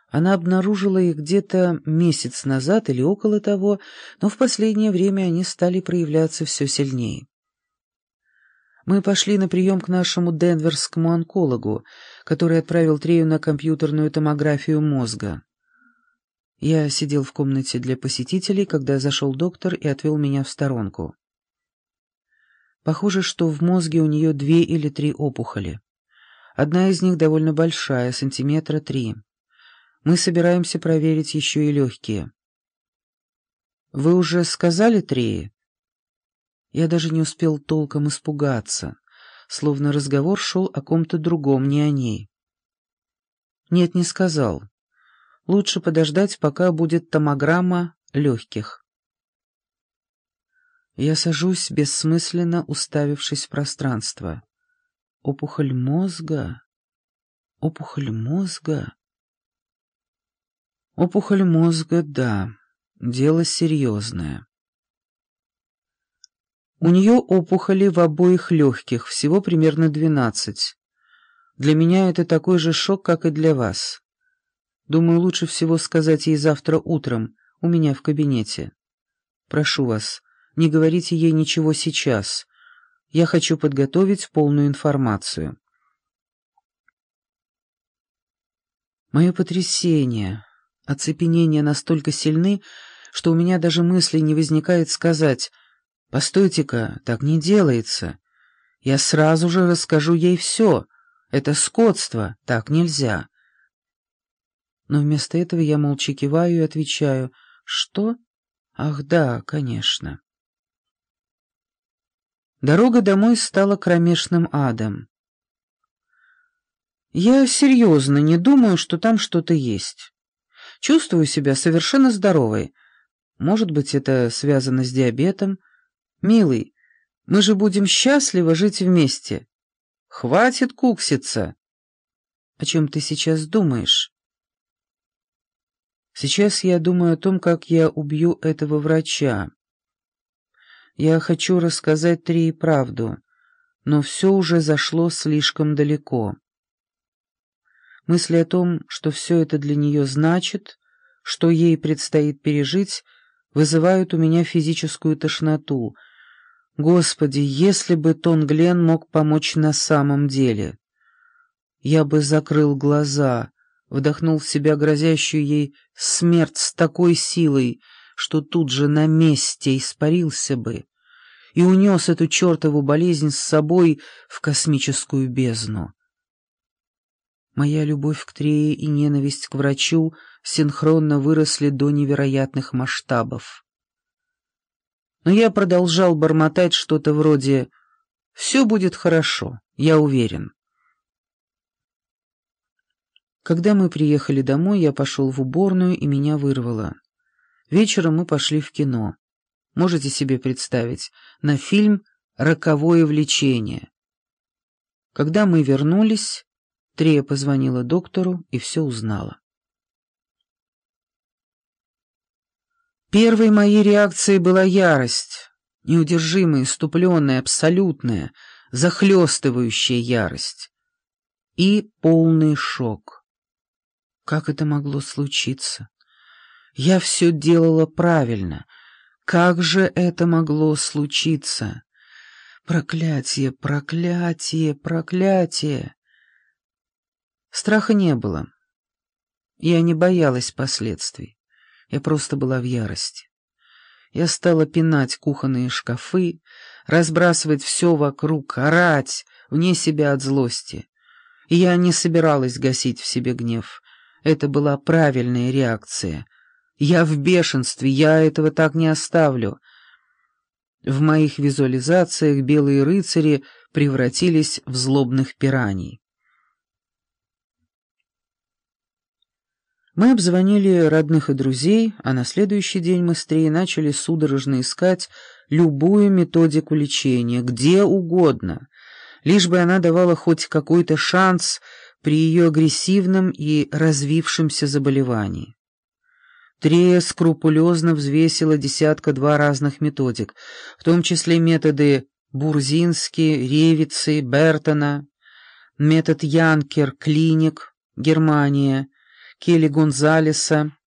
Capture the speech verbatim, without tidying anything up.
Она обнаружила их где-то месяц назад или около того, но в последнее время они стали проявляться все сильнее. Мы пошли на прием к нашему денверскому онкологу, который отправил Трею на компьютерную томографию мозга. Я сидел в комнате для посетителей, когда зашел доктор и отвел меня в сторонку. Похоже, что в мозге у нее две или три опухоли. Одна из них довольно большая, сантиметра три. Мы собираемся проверить еще и легкие. «Вы уже сказали Трее?» Я даже не успел толком испугаться, словно разговор шел о ком-то другом, не о ней. «Нет, не сказал. Лучше подождать, пока будет томограмма легких». Я сажусь, бессмысленно уставившись в пространство. Опухоль мозга? Опухоль мозга? Опухоль мозга, да. Дело серьезное. У нее опухоли в обоих легких, всего примерно двенадцать. Для меня это такой же шок, как и для вас. Думаю, лучше всего сказать ей завтра утром, у меня в кабинете. Прошу вас, не говорите ей ничего сейчас. Я хочу подготовить полную информацию. Мое потрясение, оцепенение настолько сильны, что у меня даже мысли не возникает сказать: «Постойте-ка, так не делается. Я сразу же расскажу ей все. Это скотство, так нельзя». Но вместо этого я молча киваю и отвечаю: «Что? Ах, да, конечно». Дорога домой стала кромешным адом. Я серьезно не думаю, что там что-то есть. Чувствую себя совершенно здоровой. Может быть, это связано с диабетом. Милый, мы же будем счастливо жить вместе. Хватит кукситься. О чем ты сейчас думаешь? Сейчас я думаю о том, как я убью этого врача. Я хочу рассказать Трее правду, но все уже зашло слишком далеко. Мысли о том, что все это для нее значит, что ей предстоит пережить, вызывают у меня физическую тошноту. Господи, если бы Тон Гленн мог помочь на самом деле! Я бы закрыл глаза, вдохнул в себя грозящую ей смерть с такой силой, что тут же на месте испарился бы, и унес эту чертову болезнь с собой в космическую бездну. Моя любовь к Трее и ненависть к врачу синхронно выросли до невероятных масштабов. Но я продолжал бормотать что-то вроде «все будет хорошо, я уверен». Когда мы приехали домой, я пошел в уборную, и меня вырвало. Вечером мы пошли в кино. Можете себе представить, на фильм «Роковое влечение». Когда мы вернулись, Трея позвонила доктору и все узнала. Первой моей реакцией была ярость, неудержимая, иступленная, абсолютная, захлестывающая ярость. И полный шок. Как это могло случиться? Я все делала правильно. Как же это могло случиться? Проклятие, проклятие, проклятие! Страха не было. Я не боялась последствий. Я просто была в ярости. Я стала пинать кухонные шкафы, разбрасывать все вокруг, орать, вне себя от злости. И я не собиралась гасить в себе гнев. Это была правильная реакция. Я в бешенстве, я этого так не оставлю. В моих визуализациях белые рыцари превратились в злобных пираний. Мы обзвонили родных и друзей, а на следующий день мы с Треей начали судорожно искать любую методику лечения, где угодно, лишь бы она давала хоть какой-то шанс при ее агрессивном и развившемся заболевании. Трея скрупулезно взвесила десятка-два разных методик, в том числе методы Бурзински, Ревицы, Бертона, метод Янкер, Клиник, Германия, Келли Гонзалеса,